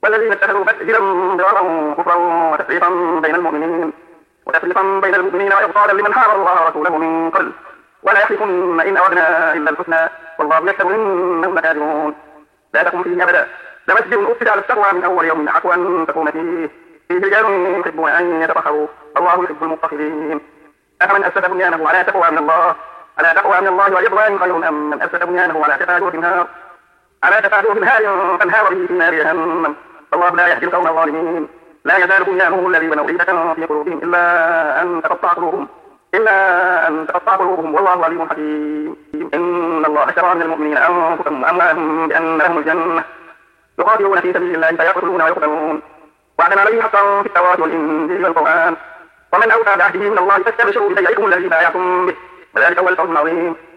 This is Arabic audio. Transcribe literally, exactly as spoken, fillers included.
والذين اتخذوا مسجدا ضرارا وكفرا وتفريقا بين المؤمنين وتفريقا بين المؤمنين وإبطالا لمن حارب الله ورسوله من قبل ولا يحلفن إن أردنا إلا الحسنى والله يشهد إنهم لكاذبون لا تقم فيه أبدا لمسجد أسس على التقوى من أول يوم أحق أن تقوم فيه فيه رجال يحبون أن يتطهروا الله يحب المطهرين أفمن أسس بنيانه على تقوى من الله على تقوى من الله ورضوان خير أم من أسس بنيانه على تفاجر في النار على تفاجر في النار فانهار به في نار جهنم الله لا يهدي القوم الظالمين لا يزال بنيانهم الذي بنوا ريبة في قلوبهم إلا أن تقطع قلوبهم إلا أن تقطع قلوبهم والله عليم حكيم إن الله اشترى من المؤمنين أنفسهم وأموالهم بأن لهم الجنة يقاتلون في سبيل الله فيقتلون ويقتلون وعدنا عليه حقا في التوراة والإنجيل والقرآن ومن أوفى بعهده من الله فاستبشروا ببيعكم الذي بايعتم به وذلك هو الفوز العظيم